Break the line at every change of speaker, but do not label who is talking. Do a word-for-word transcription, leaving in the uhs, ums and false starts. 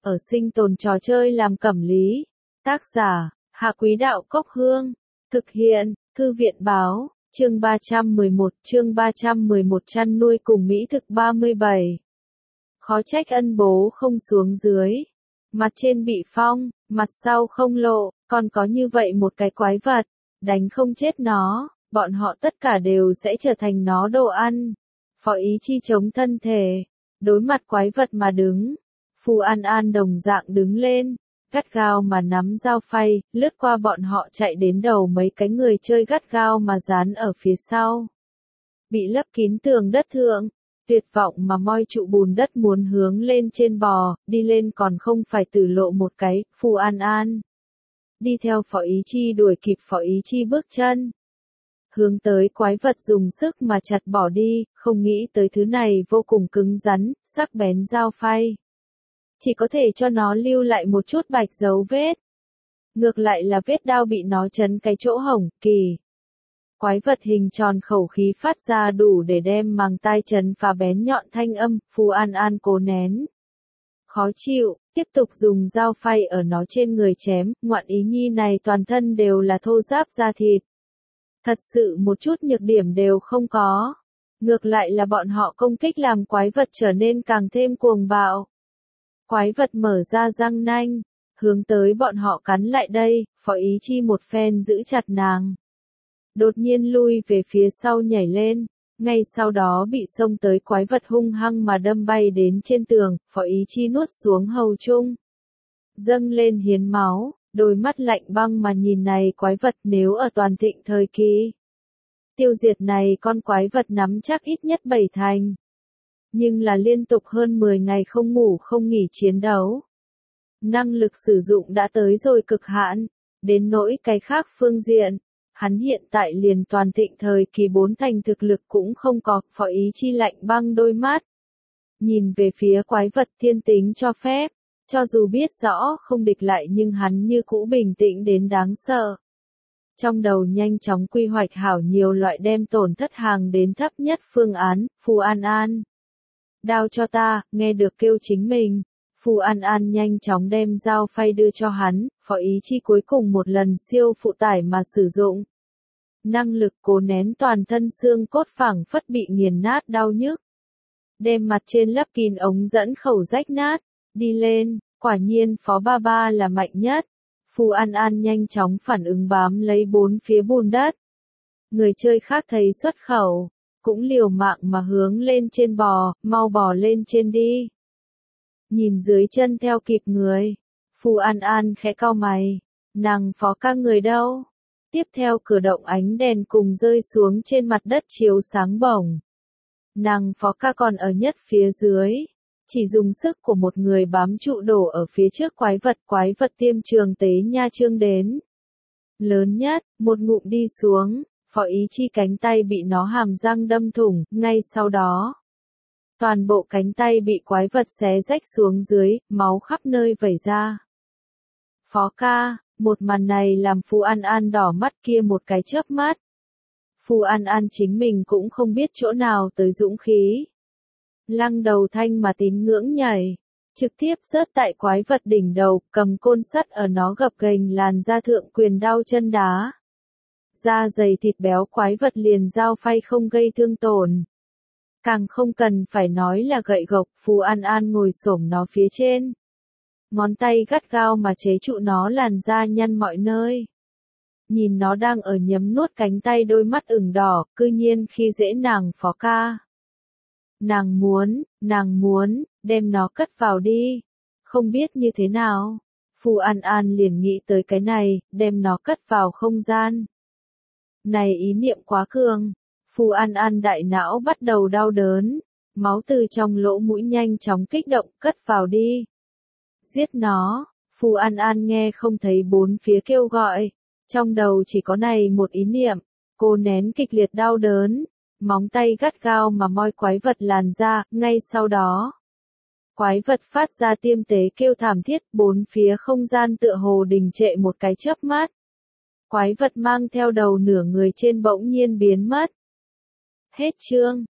ở sinh tồn trò chơi làm cẩm lý. Tác giả, Hạ Quý Đạo Cốc Hương. Thực hiện, Thư viện Báo, chương ba trăm mười một, chương ba trăm mười một chăn nuôi cùng mỹ thực ba mươi bảy. Khó trách ân bố không xuống dưới. Mặt trên bị phong, mặt sau không lộ, còn có như vậy một cái quái vật, đánh không chết nó, bọn họ tất cả đều sẽ trở thành nó đồ ăn. Phó Ý Chi chống thân thể, đối mặt quái vật mà đứng. Phù An An đồng dạng đứng lên, gắt gao mà nắm dao phay, lướt qua bọn họ chạy đến đầu mấy cái người chơi gắt gao mà dán ở phía sau. Bị lấp kín tường đất thượng, tuyệt vọng mà moi trụ bùn đất muốn hướng lên trên bò, đi lên còn không phải tử lộ một cái. Phù An An đi theo Phó Ý Chi đuổi kịp Phó Ý Chi bước chân. Hướng tới quái vật dùng sức mà chặt bỏ đi, không nghĩ tới thứ này vô cùng cứng rắn, sắc bén dao phay. Chỉ có thể cho nó lưu lại một chút bạch dấu vết. Ngược lại là vết đao bị nó chấn cái chỗ hổng, kỳ. Quái vật hình tròn khẩu khí phát ra đủ để đem màng tai chấn phá bén nhọn thanh âm. Phù An An cố nén khó chịu, tiếp tục dùng dao phay ở nó trên người chém. Ngoạn ý nhi này toàn thân đều là thô ráp da thịt. Thật sự một chút nhược điểm đều không có. Ngược lại là bọn họ công kích làm quái vật trở nên càng thêm cuồng bạo. Quái vật mở ra răng nanh, hướng tới bọn họ cắn lại đây. Phó Ý Chi một phen giữ chặt nàng. Đột nhiên lui về phía sau nhảy lên, ngay sau đó bị xông tới quái vật hung hăng mà đâm bay đến trên tường. Phó Ý Chi nuốt xuống hầu chung, dâng lên hiến máu, đôi mắt lạnh băng mà nhìn này quái vật. Nếu ở toàn thịnh thời kỳ, tiêu diệt này con quái vật nắm chắc ít nhất bảy thành. Nhưng là liên tục hơn mười ngày không ngủ không nghỉ chiến đấu. Năng lực sử dụng đã tới rồi cực hạn, đến nỗi cái khác phương diện, hắn hiện tại liền toàn thịnh thời kỳ bốn thành thực lực cũng không có. Phó Ý Chi lạnh băng đôi mắt, nhìn về phía quái vật. Thiên tính cho phép, cho dù biết rõ không địch lại nhưng hắn như cũ bình tĩnh đến đáng sợ. Trong đầu nhanh chóng quy hoạch hảo nhiều loại đem tổn thất hàng đến thấp nhất phương án. Phù An An, đao cho ta. Nghe được kêu chính mình, Phù An An nhanh chóng đem dao phay đưa cho hắn. Phó Ý Chi cuối cùng một lần siêu phụ tải mà sử dụng năng lực cố nén toàn thân xương cốt phảng phất bị nghiền nát đau nhức, đem mặt trên lấp kín ống dẫn khẩu rách nát. Đi lên, quả nhiên Phó Ba Ba là mạnh nhất. Phù An An nhanh chóng phản ứng bám lấy bốn phía bùn đất. Người chơi khác thấy xuất khẩu, cũng liều mạng mà hướng lên trên bò. Mau bò lên trên đi. Nhìn dưới chân theo kịp người, Phù An An khẽ cau mày. Nàng Phó ca người đâu? Tiếp theo cử động ánh đèn cùng rơi xuống trên mặt đất chiếu sáng bổng. Nàng Phó ca còn ở nhất phía dưới. Chỉ dùng sức của một người bám trụ đổ ở phía trước quái vật. Quái vật tiêm trường tế nha trương đến lớn nhất, một ngụm đi xuống. Phó Ý Chi cánh tay bị nó hàm răng đâm thủng. Ngay sau đó, toàn bộ cánh tay bị quái vật xé rách xuống dưới, máu khắp nơi vẩy ra. Phó ca, một màn này làm Phù An An đỏ mắt kia một cái chớp mắt. Phù An An chính mình cũng không biết chỗ nào tới dũng khí. Lăng đầu thanh mà tín ngưỡng nhảy, trực tiếp rớt tại quái vật đỉnh đầu, cầm côn sắt ở nó gập ghềnh làn da thượng quyền đao chân đá. Da dày thịt béo quái vật liền dao phay không gây thương tổn. Càng không cần phải nói là gậy gộc. Phù An An ngồi xổm nó phía trên, ngón tay gắt gao mà chế trụ nó làn da nhăn mọi nơi. Nhìn nó đang ở nhấm nuốt cánh tay, đôi mắt ửng đỏ, cư nhiên khi dễ nàng Phó ca. Nàng muốn, nàng muốn, đem nó cất vào đi. Không biết như thế nào, Phù An An liền nghĩ tới cái này, đem nó cất vào không gian. Này ý niệm quá cường, Phù An An đại não bắt đầu đau đớn, máu từ trong lỗ mũi nhanh chóng kích động. Cất vào đi. Giết nó. Phù An An nghe không thấy bốn phía kêu gọi, trong đầu chỉ có này một ý niệm. Cô nén kịch liệt đau đớn, móng tay gắt gao mà moi quái vật làn da. Ngay sau đó, quái vật phát ra tiêm tế kêu thảm thiết. Bốn phía không gian tựa hồ đình trệ một cái chớp mắt. Quái vật mang theo đầu nửa người trên bỗng nhiên biến mất. Hết chương.